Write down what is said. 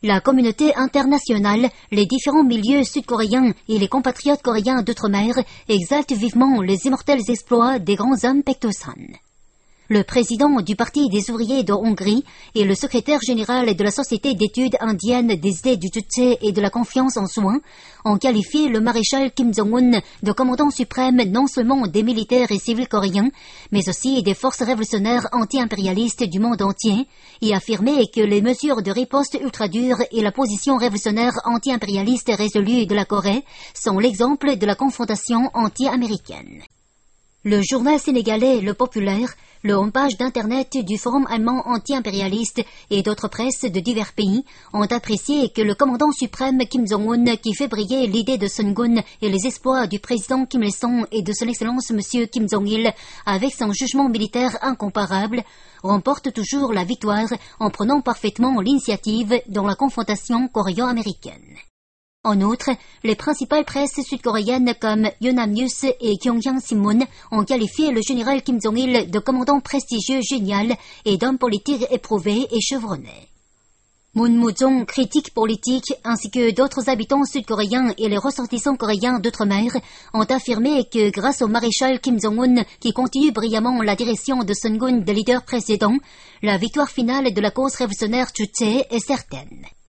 La communauté internationale, les différents milieux sud-coréens et les compatriotes coréens d'outre-mer exaltent vivement les immortels exploits des grands hommes Paektusan. Le président du Parti des ouvriers de Hongrie et le secrétaire général de la Société d'études indiennes des idées du Juche et de la confiance en soi ont qualifié le maréchal Kim Jong-un de commandant suprême non seulement des militaires et civils coréens, mais aussi des forces révolutionnaires anti-impérialistes du monde entier, et affirmé que les mesures de riposte ultra-dures et la position révolutionnaire anti-impérialiste résolue de la Corée sont l'exemple de la confrontation anti-américaine. Le journal sénégalais Le Populaire, le homepage d'Internet du Forum allemand anti-impérialiste et d'autres presses de divers pays ont apprécié que le commandant suprême Kim Jong-un, qui fait briller l'idée de Sungun et les exploits du président Kim Il-sung et de son excellence M. Kim Jong-il avec son jugement militaire incomparable, remporte toujours la victoire en prenant parfaitement l'initiative dans la confrontation coréo-américaine. En outre, les principales presses sud-coréennes comme Yonhap News et Gyeongyang Sinmun ont qualifié le général Kim Jong-il de commandant prestigieux génial et d'homme politique éprouvé et chevronné. Moon Moo-jong, critique politique, ainsi que d'autres habitants sud-coréens et les ressortissants coréens d'outre-mer ont affirmé que grâce au maréchal Kim Jong-un, qui continue brillamment la direction de Sungun des leaders précédents, la victoire finale de la cause révolutionnaire Juche est certaine.